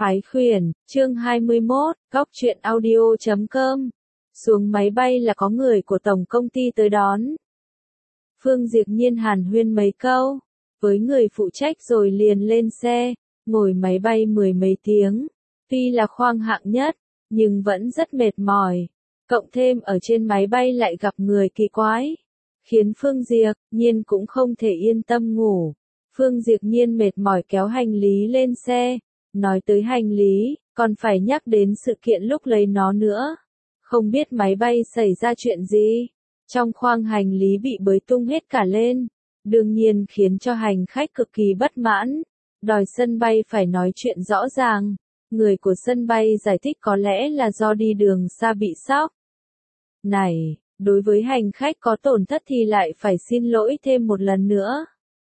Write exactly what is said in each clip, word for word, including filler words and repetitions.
Phái khuyển, chương hai mươi mốt, góc truyện audio chấm com. Xuống máy bay là có người của tổng công ty tới đón. Phương Diệp Nhiên hàn huyên mấy câu với người phụ trách rồi liền lên xe, ngồi máy bay mười mấy tiếng. Tuy là khoang hạng nhất, nhưng vẫn rất mệt mỏi. Cộng thêm ở trên máy bay lại gặp người kỳ quái, khiến Phương Diệp Nhiên cũng không thể yên tâm ngủ. Phương Diệp Nhiên mệt mỏi kéo hành lý lên xe. Nói tới hành lý, còn phải nhắc đến sự kiện lúc lấy nó nữa. Không biết máy bay xảy ra chuyện gì. Trong khoang hành lý bị bới tung hết cả lên. Đương nhiên khiến cho hành khách cực kỳ bất mãn. Đòi sân bay phải nói chuyện rõ ràng. Người của sân bay giải thích có lẽ là do đi đường xa bị sốc. Này, đối với hành khách có tổn thất thì lại phải xin lỗi thêm một lần nữa.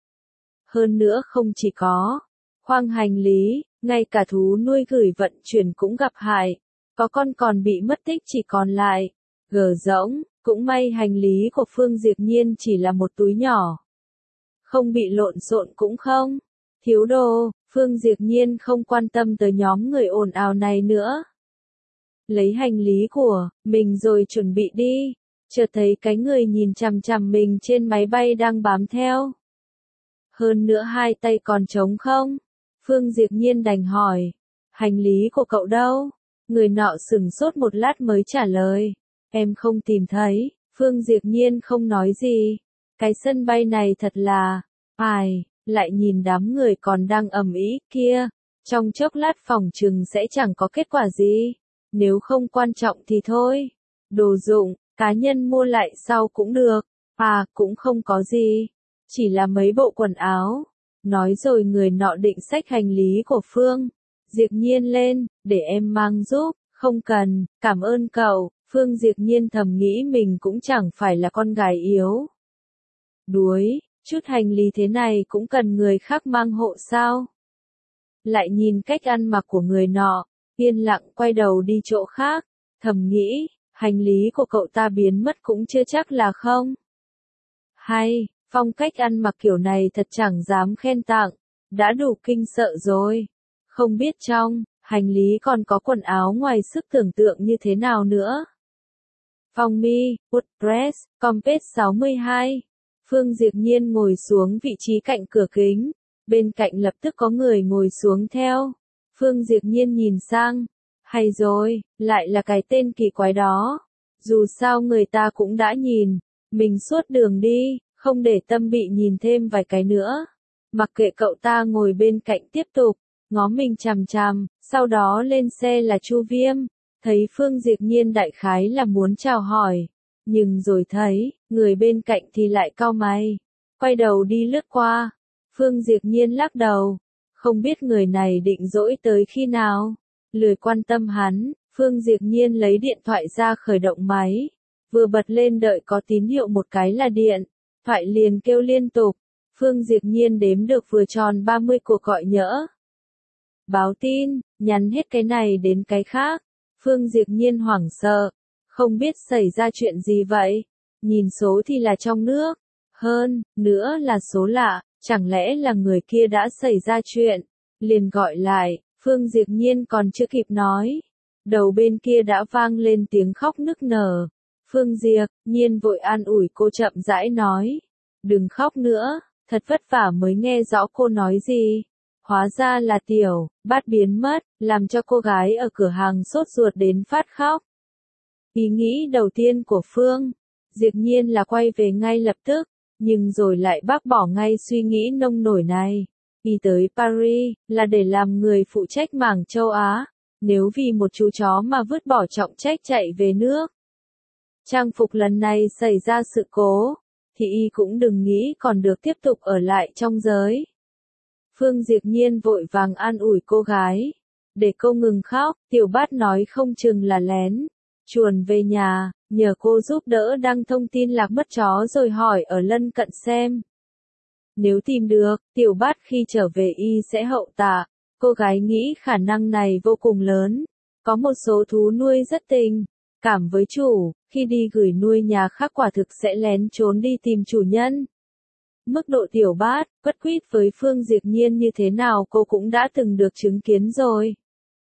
Hơn nữa không chỉ có khoang hành lý, ngay cả thú nuôi gửi vận chuyển cũng gặp hại. Có con còn bị mất tích chỉ còn lại gờ rỗng. Cũng may hành lý của Phương Diệp Nhiên chỉ là một túi nhỏ, không bị lộn xộn cũng không thiếu đồ. Phương Diệp Nhiên không quan tâm tới nhóm người ồn ào này nữa. Lấy hành lý của mình rồi chuẩn bị đi. Chợt thấy cái người nhìn chằm chằm mình trên máy bay đang bám theo. Hơn nữa hai tay còn trống không. Phương Diệp Nhiên đành hỏi, hành lý của cậu đâu? Người nọ sửng sốt một lát mới trả lời, em không tìm thấy. Phương Diệp Nhiên không nói gì. Cái sân bay này thật là, ai, lại nhìn đám người còn đang ầm ĩ kia. Trong chốc lát phòng chừng sẽ chẳng có kết quả gì. Nếu không quan trọng thì thôi. Đồ dụng, cá nhân mua lại sau cũng được. À, cũng không có gì. Chỉ là mấy bộ quần áo. Nói rồi người nọ định xách hành lý của Phương Diệp Nhiên lên, để em mang giúp. Không cần, cảm ơn cậu. Phương Diệp Nhiên thầm nghĩ mình cũng chẳng phải là con gái yếu đuối, chút hành lý thế này cũng cần người khác mang hộ sao. Lại nhìn cách ăn mặc của người nọ, yên lặng quay đầu đi chỗ khác, thầm nghĩ, hành lý của cậu ta biến mất cũng chưa chắc là không. Hay, phong cách ăn mặc kiểu này thật chẳng dám khen tặng, đã đủ kinh sợ rồi. Không biết trong hành lý còn có quần áo ngoài sức tưởng tượng như thế nào nữa. Phong mi, WordPress, Compass sáu mươi hai. Phương Diệp Nhiên ngồi xuống vị trí cạnh cửa kính. Bên cạnh lập tức có người ngồi xuống theo. Phương Diệp Nhiên nhìn sang. Hay rồi, lại là cái tên kỳ quái đó. Dù sao người ta cũng đã nhìn mình suốt đường đi, không để tâm bị nhìn thêm vài cái nữa. Mặc kệ cậu ta ngồi bên cạnh tiếp tục ngó mình chằm chằm, sau đó lên xe là Chu Viêm. Thấy Phương Diệp Nhiên đại khái là muốn chào hỏi, nhưng rồi thấy người bên cạnh thì lại cau mày, quay đầu đi lướt qua. Phương Diệp Nhiên lắc đầu, không biết người này định dỗi tới khi nào, lười quan tâm hắn. Phương Diệp Nhiên lấy điện thoại ra khởi động máy, vừa bật lên đợi có tín hiệu một cái là điện thoại liền kêu liên tục. Phương Diệp Nhiên đếm được vừa tròn ba mươi cuộc gọi nhỡ, báo tin, nhắn hết cái này đến cái khác. Phương Diệp Nhiên hoảng sợ, không biết xảy ra chuyện gì vậy. Nhìn số thì là trong nước, hơn nữa là số lạ, chẳng lẽ là người kia đã xảy ra chuyện. Liền gọi lại, Phương Diệp Nhiên còn chưa kịp nói, đầu bên kia đã vang lên tiếng khóc nức nở. Phương Diệp Nhiên vội an ủi cô chậm rãi nói, đừng khóc nữa, thật vất vả mới nghe rõ cô nói gì. Hóa ra là tiểu bát biến mất, làm cho cô gái ở cửa hàng sốt ruột đến phát khóc. Ý nghĩ đầu tiên của Phương Diệp Nhiên là quay về ngay lập tức, nhưng rồi lại bác bỏ ngay suy nghĩ nông nổi này. Đi tới Paris là để làm người phụ trách mảng châu Á, nếu vì một chú chó mà vứt bỏ trọng trách chạy về nước. Trang phục lần này xảy ra sự cố, thì y cũng đừng nghĩ còn được tiếp tục ở lại trong giới. Phương Diệp Nhiên vội vàng an ủi cô gái, để cô ngừng khóc. Tiểu Bát nói không chừng là lén chuồn về nhà, nhờ cô giúp đỡ đăng thông tin lạc mất chó rồi hỏi ở lân cận xem. Nếu tìm được, Tiểu Bát khi trở về y sẽ hậu tạ. Cô gái nghĩ khả năng này vô cùng lớn. Có một số thú nuôi rất tình cảm với chủ, khi đi gửi nuôi nhà khác quả thực sẽ lén trốn đi tìm chủ nhân. Mức độ Tiểu Bát quất quýt với Phương Diệp Nhiên như thế nào cô cũng đã từng được chứng kiến rồi.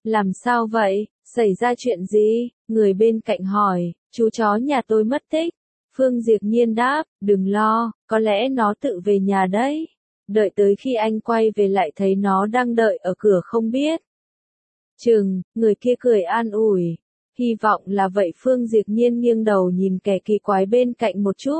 Làm sao vậy, xảy ra chuyện gì? Người bên cạnh hỏi, chú chó nhà tôi mất tích. Phương Diệp Nhiên đáp, đừng lo, có lẽ nó tự về nhà đấy. Đợi tới khi anh quay về lại thấy nó đang đợi ở cửa không biết. Chừng, người kia cười an ủi. Hy vọng là vậy. Phương Diệp Nhiên nghiêng đầu nhìn kẻ kỳ quái bên cạnh một chút.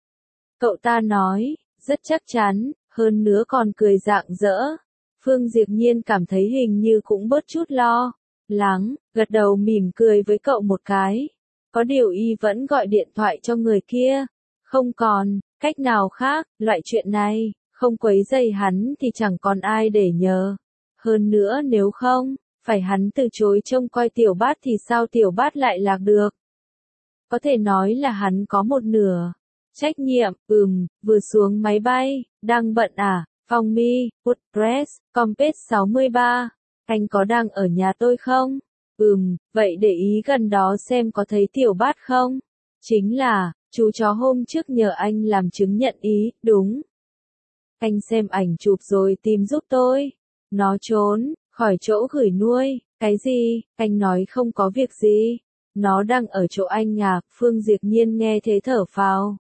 Cậu ta nói, rất chắc chắn, hơn nữa còn cười rạng rỡ. Phương Diệp Nhiên cảm thấy hình như cũng bớt chút lo lắng, gật đầu mỉm cười với cậu một cái. Có điều y vẫn gọi điện thoại cho người kia. Không còn cách nào khác, loại chuyện này, không quấy rầy hắn thì chẳng còn ai để nhờ. Hơn nữa nếu không, phải hắn từ chối trông coi Tiểu Bát thì sao Tiểu Bát lại lạc được. Có thể nói là hắn có một nửa trách nhiệm. Ừm, vừa xuống máy bay, đang bận à? Phong Mi, WordPress, Compass sáu mươi ba. Anh có đang ở nhà tôi không? Ừm, vậy để ý gần đó xem có thấy Tiểu Bát không? Chính là, chú chó hôm trước nhờ anh làm chứng nhận ý, đúng. Anh xem ảnh chụp rồi tìm giúp tôi. Nó trốn khỏi chỗ gửi nuôi. Cái gì? Anh nói không có việc gì. Nó đang ở chỗ anh à? Phương Diệp Nhiên nghe thế thở phào.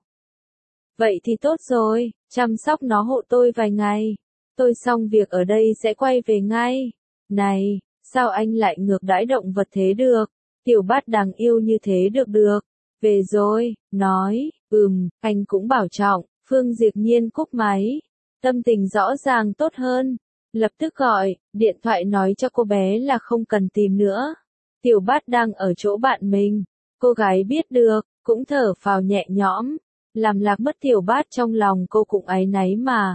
Vậy thì tốt rồi, chăm sóc nó hộ tôi vài ngày. Tôi xong việc ở đây sẽ quay về ngay. Này, sao anh lại ngược đãi động vật thế được? Tiểu Bát đáng yêu như thế được được. Về rồi, nói, ừm, anh cũng bảo trọng. Phương Diệp Nhiên cúp máy. Tâm tình rõ ràng tốt hơn. Lập tức gọi, điện thoại nói cho cô bé là không cần tìm nữa. Tiểu Bát đang ở chỗ bạn mình. Cô gái biết được, cũng thở phào nhẹ nhõm. Làm lạc mất Tiểu Bát trong lòng cô cũng áy náy mà.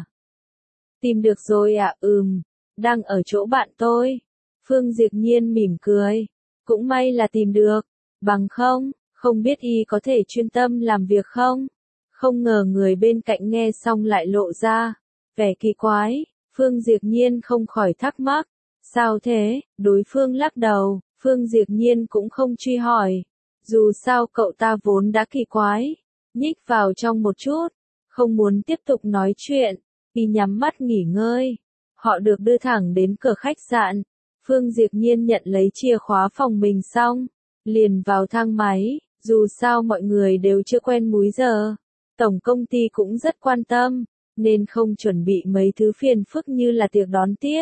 Tìm được rồi ạ, à, ừm, đang ở chỗ bạn tôi. Phương Diệp Nhiên mỉm cười. Cũng may là tìm được. Bằng không, không biết y có thể chuyên tâm làm việc không? Không ngờ người bên cạnh nghe xong lại lộ ra vẻ kỳ quái. Phương Diệp Nhiên không khỏi thắc mắc. Sao thế? Đối phương lắc đầu. Phương Diệp Nhiên cũng không truy hỏi. Dù sao cậu ta vốn đã kỳ quái. Nhích vào trong một chút. Không muốn tiếp tục nói chuyện. Y nhắm mắt nghỉ ngơi. Họ được đưa thẳng đến cửa khách sạn. Phương Diệp Nhiên nhận lấy chìa khóa phòng mình xong. Liền vào thang máy. Dù sao mọi người đều chưa quen múi giờ. Tổng công ty cũng rất quan tâm. Nên không chuẩn bị mấy thứ phiền phức như là tiệc đón tiếp.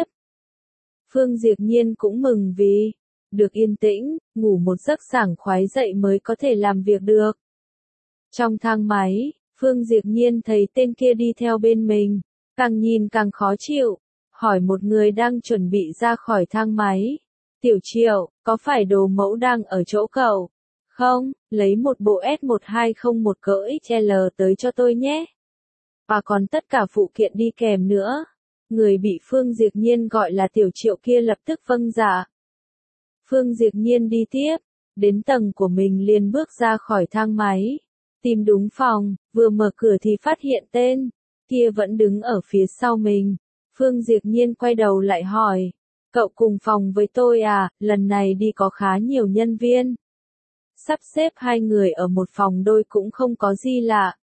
Phương Diệp Nhiên cũng mừng vì được yên tĩnh, ngủ một giấc sảng khoái dậy mới có thể làm việc được. Trong thang máy, Phương Diệp Nhiên thấy tên kia đi theo bên mình, càng nhìn càng khó chịu, hỏi một người đang chuẩn bị ra khỏi thang máy. Tiểu Triệu, có phải đồ mẫu đang ở chỗ cậu? Không, lấy một bộ S một hai không một cỡ ích lờ tới cho tôi nhé. Và còn tất cả phụ kiện đi kèm nữa. Người bị Phương Diệp Nhiên gọi là Tiểu Triệu kia lập tức vâng dạ. Phương Diệp Nhiên đi tiếp, đến tầng của mình liền bước ra khỏi thang máy. Tìm đúng phòng, vừa mở cửa thì phát hiện tên kia vẫn đứng ở phía sau mình. Phương Diệp Nhiên quay đầu lại hỏi, cậu cùng phòng với tôi à? Lần này đi có khá nhiều nhân viên. Sắp xếp hai người ở một phòng đôi cũng không có gì lạ.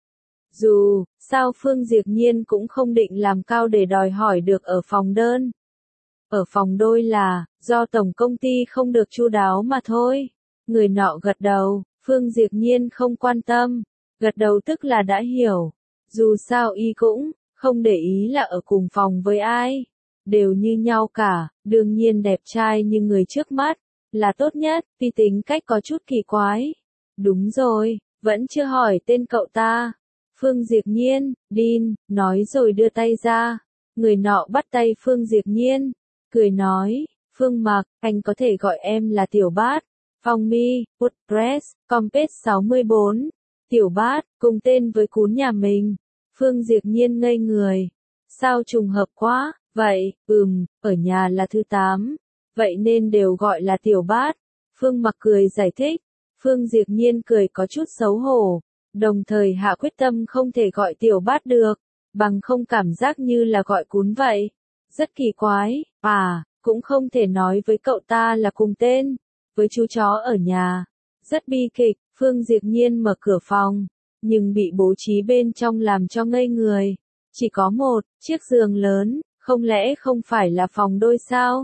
Dù sao Phương Diệp Nhiên cũng không định làm cao để đòi hỏi được ở phòng đơn. Ở phòng đôi là do tổng công ty không được chu đáo mà thôi. Người nọ gật đầu. Phương Diệp Nhiên không quan tâm. Gật đầu tức là đã hiểu. Dù sao y cũng không để ý là ở cùng phòng với ai. Đều như nhau cả. Đương nhiên đẹp trai như người trước mắt là tốt nhất. Tuy tính cách có chút kỳ quái. Đúng rồi, vẫn chưa hỏi tên cậu ta. Phương Diệp Nhiên, Dean, nói rồi đưa tay ra. Người nọ bắt tay Phương Diệp Nhiên. Cười nói, Phương Mặc, anh có thể gọi em là Tiểu Bát. Phong Mi, WordPress, Compass sáu mươi bốn. Tiểu Bát, cùng tên với cún nhà mình. Phương Diệp Nhiên ngây người. Sao trùng hợp quá, vậy, ừm, ở nhà là thứ tám. Vậy nên đều gọi là Tiểu Bát. Phương Mặc cười giải thích. Phương Diệp Nhiên cười có chút xấu hổ. Đồng thời hạ quyết tâm không thể gọi Tiểu Bát được. Bằng không cảm giác như là gọi cún vậy. Rất kỳ quái, à, cũng không thể nói với cậu ta là cùng tên. Với chú chó ở nhà. Rất bi kịch, Phương Diệp Nhiên mở cửa phòng. Nhưng bị bố trí bên trong làm cho ngây người. Chỉ có một chiếc giường lớn, không lẽ không phải là phòng đôi sao?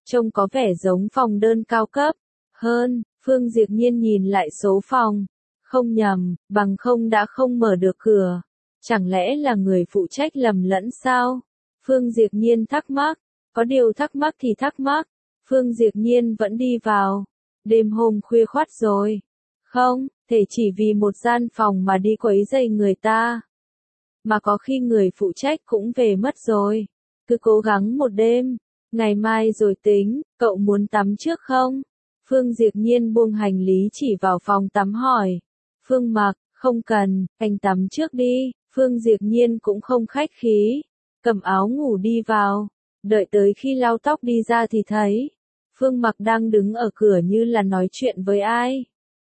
trông có vẻ giống phòng đơn cao cấp hơn. Phương Diệp Nhiên nhìn lại số phòng, không nhầm, bằng không đã không mở được cửa. Chẳng lẽ là người phụ trách lầm lẫn sao? Phương Diệp Nhiên thắc mắc, có điều thắc mắc thì thắc mắc, Phương Diệp Nhiên vẫn đi vào. Đêm hôm khuya khoắt rồi. Không, thể chỉ vì một gian phòng mà đi quấy rầy người ta. Mà có khi người phụ trách cũng về mất rồi. Cứ cố gắng một đêm, ngày mai rồi tính, cậu muốn tắm trước không? Phương Diệp Nhiên buông hành lý chỉ vào phòng tắm hỏi. Phương Mặc, không cần, anh tắm trước đi. Phương Diệp Nhiên cũng không khách khí, cầm áo ngủ đi vào. Đợi tới khi lau tóc đi ra thì thấy Phương Mặc đang đứng ở cửa như là nói chuyện với ai.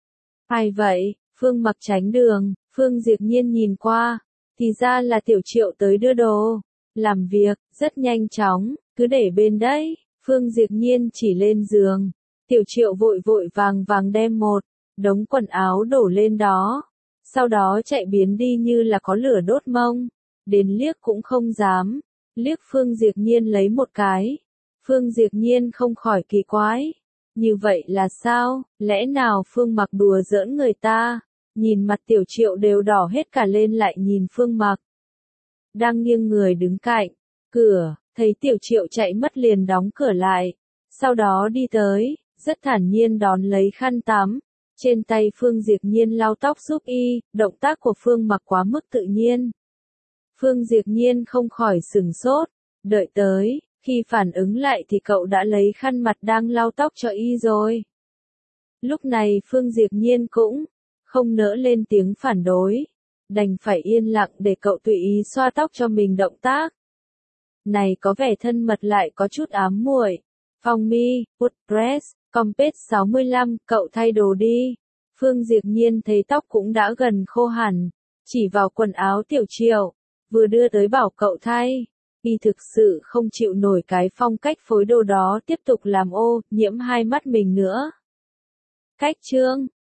Ai vậy? Phương Mặc tránh đường. Phương Diệp Nhiên nhìn qua, thì ra là Tiểu Triệu tới đưa đồ. Làm việc rất nhanh chóng, cứ để bên đấy. Phương Diệp Nhiên chỉ lên giường. Tiểu Triệu vội vội vàng vàng đem một đống quần áo đổ lên đó. Sau đó chạy biến đi như là có lửa đốt mông. Đến liếc cũng không dám. Liếc Phương Diệp Nhiên lấy một cái. Phương Diệp Nhiên không khỏi kỳ quái. Như vậy là sao? Lẽ nào Phương Mặc đùa giỡn người ta? Nhìn mặt Tiểu Triệu đều đỏ hết cả lên lại nhìn Phương Mặc. Đang nghiêng người đứng cạnh cửa, thấy Tiểu Triệu chạy mất liền đóng cửa lại. Sau đó đi tới, rất thản nhiên đón lấy khăn tắm. Trên tay Phương Diệp Nhiên lau tóc giúp y, động tác của Phương Mặc quá mức tự nhiên. Phương Diệp Nhiên không khỏi sửng sốt, đợi tới, khi phản ứng lại thì cậu đã lấy khăn mặt đang lau tóc cho y rồi. Lúc này Phương Diệp Nhiên cũng không nỡ lên tiếng phản đối, đành phải yên lặng để cậu tùy ý xoa tóc cho mình động tác. Này có vẻ thân mật lại có chút ám muội. Phong mi, Woodpress, Compass sáu mươi lăm, cậu thay đồ đi. Phương Diệp Nhiên thấy tóc cũng đã gần khô hẳn, chỉ vào quần áo Tiểu Triệu, vừa đưa tới bảo cậu thay. Y thực sự không chịu nổi cái phong cách phối đồ đó tiếp tục làm ô, nhiễm hai mắt mình nữa. Cách chương